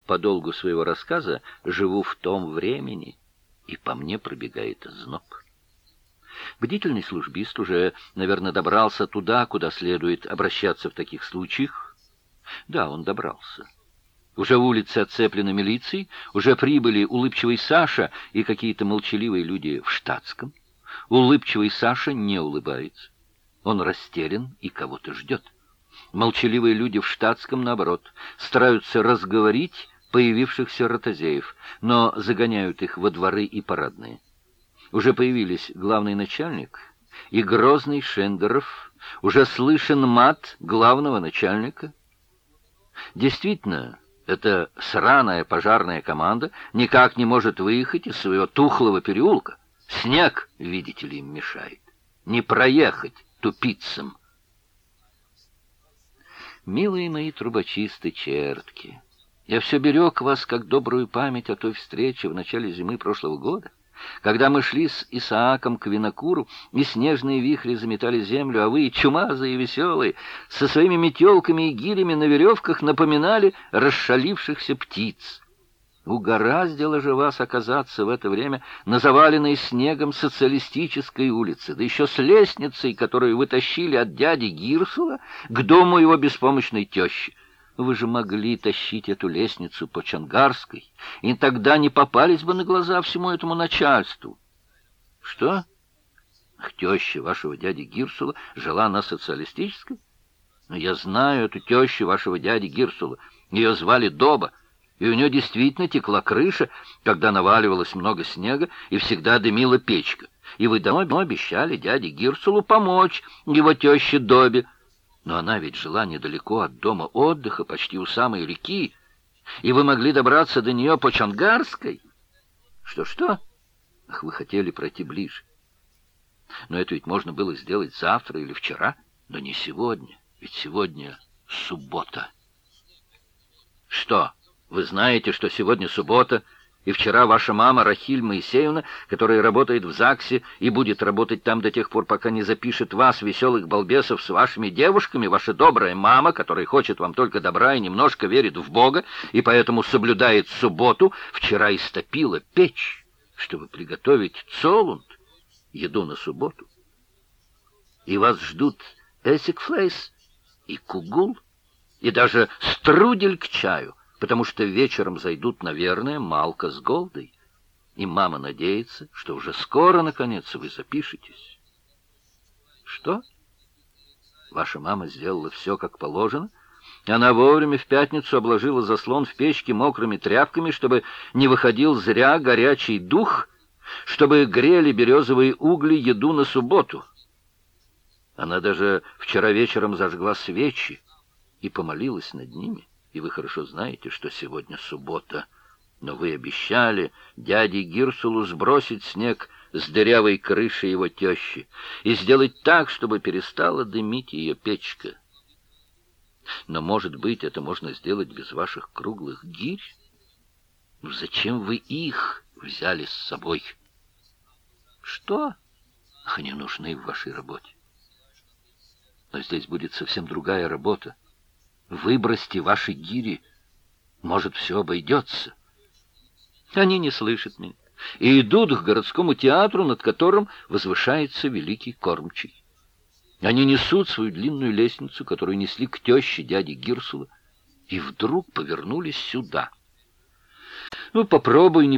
по долгу своего рассказа живу в том времени, и по мне пробегает зноб. Бдительный службист уже, наверное, добрался туда, куда следует обращаться в таких случаях. Да, он добрался. Уже улицы оцеплены милицией, уже прибыли улыбчивый Саша и какие-то молчаливые люди в штатском. Улыбчивый Саша не улыбается. Он растерян и кого-то ждет. Молчаливые люди в штатском, наоборот, стараются разговорить появившихся ротозеев, но загоняют их во дворы и парадные. Уже появились главный начальник и грозный Шендеров, уже слышен мат главного начальника. Действительно, эта сраная пожарная команда никак не может выехать из своего тухлого переулка. Снег, видите ли, им мешает. Не проехать тупицам. Милые мои трубочисты-чертки, я все берег вас, как добрую память о той встрече в начале зимы прошлого года, когда мы шли с Исааком к Винокуру, и снежные вихри заметали землю, а вы, чумазые и веселые, со своими метелками и гирями на веревках напоминали расшалившихся птиц. Угораздило же вас оказаться в это время на заваленной снегом социалистической улице, да еще с лестницей, которую вы тащили от дяди Гирсула к дому его беспомощной тещи. Вы же могли тащить эту лестницу по Чангарской, и тогда не попались бы на глаза всему этому начальству. Что? Теща вашего дяди Гирсула жила на социалистической? Я знаю эту тещу вашего дяди Гирсула. Ее звали Доба, и у нее действительно текла крыша, когда наваливалось много снега, и всегда дымила печка. И вы давно обещали дяде Гирсулу помочь его теще Добе. Но она ведь жила недалеко от дома отдыха, почти у самой реки, и вы могли добраться до нее по Чангарской. Что? Ах, вы хотели пройти ближе. Но это ведь можно было сделать завтра или вчера, но не сегодня, ведь сегодня суббота. Что, вы знаете, что сегодня суббота, и вчера ваша мама Рахиль Моисеевна, которая работает в ЗАГСе и будет работать там до тех пор, пока не запишет вас, веселых балбесов, с вашими девушками, ваша добрая мама, которая хочет вам только добра и немножко верит в Бога, и поэтому соблюдает субботу, вчера истопила печь, чтобы приготовить цолунд, еду на субботу. И вас ждут эсикфлейс и кугул, и даже струдель к чаю, потому что вечером зайдут, наверное, Малка с Голдой, и мама надеется, что уже скоро, наконец, вы запишетесь. Что? Ваша мама сделала все, как положено? Она вовремя в пятницу обложила заслон в печке мокрыми тряпками, чтобы не выходил зря горячий дух, чтобы грели березовые угли еду на субботу. Она даже вчера вечером зажгла свечи и помолилась над ними. И вы хорошо знаете, что сегодня суббота. Но вы обещали дяде Гирсулу сбросить снег с дырявой крыши его тещи и сделать так, чтобы перестала дымить ее печка. Но, может быть, это можно сделать без ваших круглых гирь? Ну, зачем вы их взяли с собой? Что? Они нужны в вашей работе. Но здесь будет совсем другая работа. Выбросьте ваши гири, может, все обойдется. Они не слышат меня и идут к городскому театру, над которым возвышается великий кормчий. Они несут свою длинную лестницу, которую несли к теще дяди Гирсула, и вдруг повернулись сюда. Ну, попробуй не